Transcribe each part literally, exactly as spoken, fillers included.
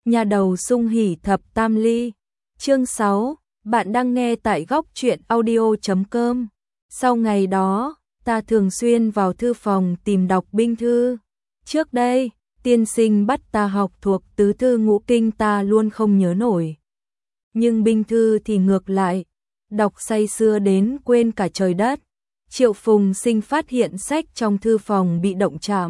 Nhà đầu sung hỉ thập tam ly. Chương sáu, bạn đang nghe tại góc truyện audio chấm com. Sau ngày đó, ta thường xuyên vào thư phòng tìm đọc binh thư. Trước đây, tiên sinh bắt ta học thuộc tứ thư ngũ kinh ta luôn không nhớ nổi. Nhưng binh thư thì ngược lại, đọc say sưa đến quên cả trời đất. Triệu Phùng Sinh phát hiện sách trong thư phòng bị động chạm,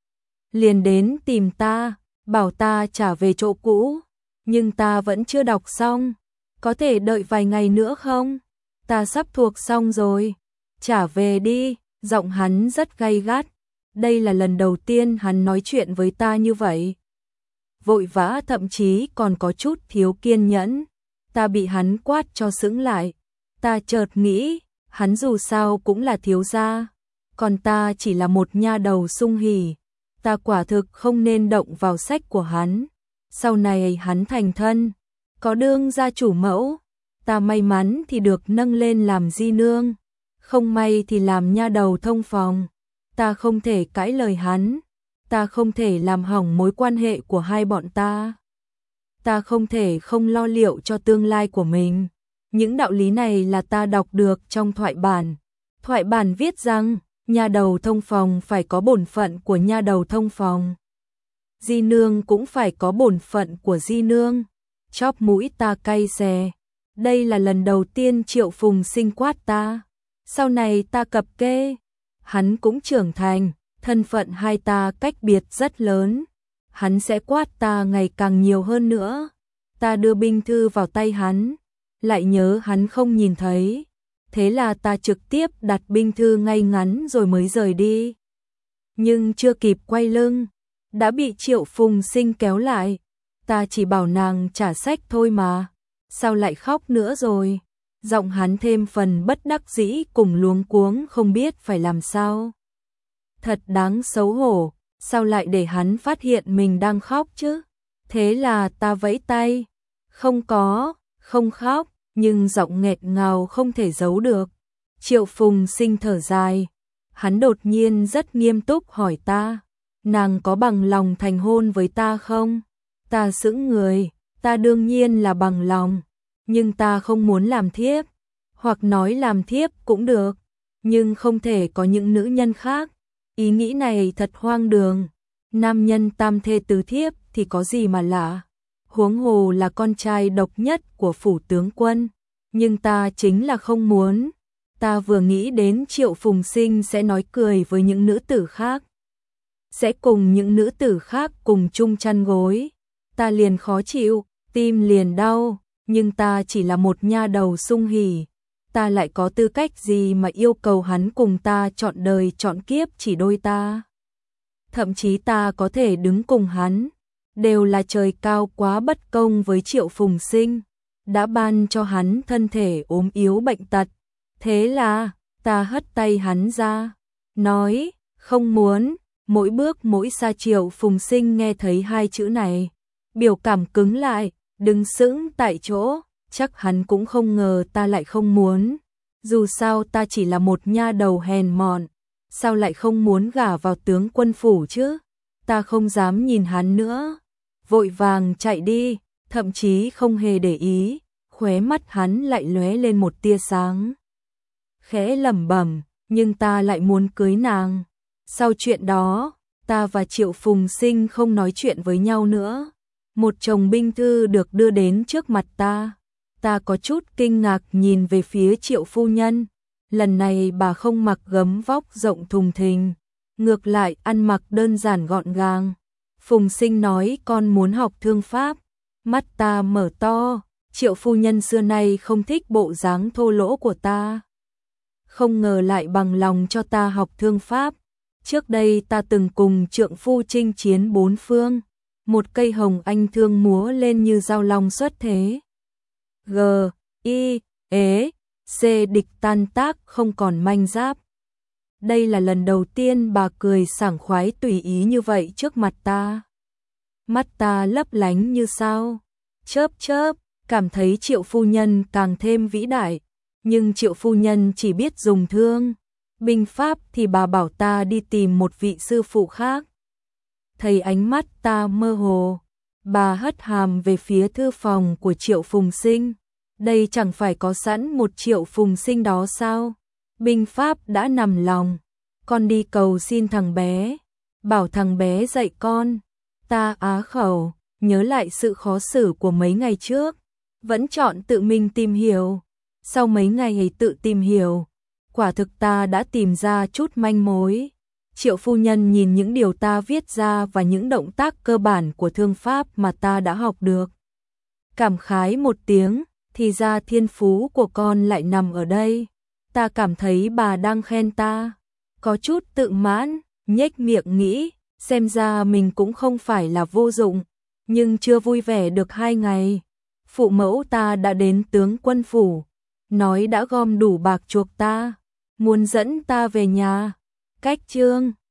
liền đến tìm ta, bảo ta trả về chỗ cũ, nhưng ta vẫn chưa đọc xong, có thể đợi vài ngày nữa không? Ta sắp thuộc xong rồi, trả về đi. Giọng hắn rất gay gắt, đây là lần đầu tiên hắn nói chuyện với ta như vậy. Vội vã, thậm chí còn có chút thiếu kiên nhẫn. Ta bị hắn quát cho sững lại. Ta chợt nghĩ, hắn dù sao cũng là thiếu gia, còn ta chỉ là một nha đầu sung hỉ. Ta quả thực không nên động vào sách của hắn. Sau này hắn thành thân, có đương gia chủ mẫu, ta may mắn thì được nâng lên làm di nương, không may thì làm nha đầu thông phòng. Ta không thể cãi lời hắn, ta không thể làm hỏng mối quan hệ của hai bọn ta. Ta không thể không lo liệu cho tương lai của mình. Những đạo lý này là ta đọc được trong thoại bản. Thoại bản viết rằng, nha đầu thông phòng phải có bổn phận của nha đầu thông phòng. Di nương cũng phải có bổn phận của di nương. Chóp mũi ta cay xè. Đây là lần đầu tiên Triệu Phùng Sinh quát ta. Sau này ta cập kê, hắn cũng trưởng thành, thân phận hai ta cách biệt rất lớn. Hắn sẽ quát ta ngày càng nhiều hơn nữa. Ta đưa binh thư vào tay hắn, lại nhớ hắn không nhìn thấy. Thế là ta trực tiếp đặt binh thư ngay ngắn rồi mới rời đi. Nhưng chưa kịp quay lưng, đã bị Triệu Phùng Sinh kéo lại. Ta chỉ bảo nàng trả sách thôi mà, sao lại khóc nữa rồi? Giọng hắn thêm phần bất đắc dĩ cùng luống cuống không biết phải làm sao. Thật đáng xấu hổ, sao lại để hắn phát hiện mình đang khóc chứ? Thế là ta vẫy tay, không có, không khóc, nhưng giọng nghẹt ngào không thể giấu được. Triệu Phùng Sinh thở dài, hắn đột nhiên rất nghiêm túc hỏi ta, nàng có bằng lòng thành hôn với ta không? Ta sững người, ta đương nhiên là bằng lòng, nhưng ta không muốn làm thiếp, hoặc nói làm thiếp cũng được, nhưng không thể có những nữ nhân khác. Ý nghĩ này thật hoang đường, nam nhân tam thê tứ thiếp thì có gì mà lạ, huống hồ là con trai độc nhất của phủ tướng quân, nhưng ta chính là không muốn. Ta vừa nghĩ đến Triệu Phùng Sinh sẽ nói cười với những nữ tử khác, sẽ cùng những nữ tử khác cùng chung chăn gối, ta liền khó chịu, tim liền đau, nhưng ta chỉ là một nha đầu sung hỉ, ta lại có tư cách gì mà yêu cầu hắn cùng ta trọn đời trọn kiếp chỉ đôi ta. Thậm chí ta có thể đứng cùng hắn, đều là trời cao quá bất công với Triệu Phùng Sinh, đã ban cho hắn thân thể ốm yếu bệnh tật. Thế là, ta hất tay hắn ra, nói, không muốn. Mỗi bước mỗi xa. Triệu Phùng Sinh nghe thấy hai chữ này, biểu cảm cứng lại, đứng sững tại chỗ, chắc hắn cũng không ngờ ta lại không muốn. Dù sao ta chỉ là một nha đầu hèn mọn, sao lại không muốn gả vào tướng quân phủ chứ? Ta không dám nhìn hắn nữa, vội vàng chạy đi, thậm chí không hề để ý, khóe mắt hắn lại lóe lên một tia sáng. Khẽ lẩm bẩm, nhưng ta lại muốn cưới nàng. Sau chuyện đó, ta và Triệu Phùng Sinh không nói chuyện với nhau nữa. Một chồng binh thư được đưa đến trước mặt ta. Ta có chút kinh ngạc nhìn về phía Triệu phu nhân. Lần này bà không mặc gấm vóc rộng thùng thình, ngược lại ăn mặc đơn giản gọn gàng. Phùng Sinh nói con muốn học thương pháp. Mắt ta mở to, Triệu phu nhân xưa nay không thích bộ dáng thô lỗ của ta, không ngờ lại bằng lòng cho ta học thương pháp. Trước đây ta từng cùng trượng phu chinh chiến bốn phương, một cây hồng anh thương múa lên như dao long xuất thế. G, I, ế, C địch tan tác không còn manh giáp. Đây là lần đầu tiên bà cười sảng khoái tùy ý như vậy trước mặt ta. Mắt ta lấp lánh như sao, chớp chớp, cảm thấy Triệu phu nhân càng thêm vĩ đại. Nhưng Triệu phu nhân chỉ biết dùng thương, binh pháp thì bà bảo ta đi tìm một vị sư phụ khác. Thấy ánh mắt ta mơ hồ, Bà hất hàm về phía thư phòng của Triệu Phùng Sinh. Đây chẳng phải có sẵn một Triệu Phùng Sinh đó sao? Binh pháp đã nằm lòng. Con đi cầu xin thằng bé. Bảo thằng bé dạy con. Ta á khẩu, nhớ lại sự khó xử của mấy ngày trước. Vẫn chọn tự mình tìm hiểu. Sau mấy ngày ấy tự tìm hiểu, quả thực ta đã tìm ra chút manh mối. Triệu phu nhân nhìn những điều ta viết ra và những động tác cơ bản của thương pháp mà ta đã học được. Cảm khái một tiếng, thì ra thiên phú của con lại nằm ở đây. Ta cảm thấy bà đang khen ta. Có chút tự mãn, nhếch miệng nghĩ, xem ra mình cũng không phải là vô dụng. Nhưng chưa vui vẻ được hai ngày, phụ mẫu ta đã đến tướng quân phủ, nói đã gom đủ bạc chuộc ta, muốn dẫn ta về nhà. Cách chương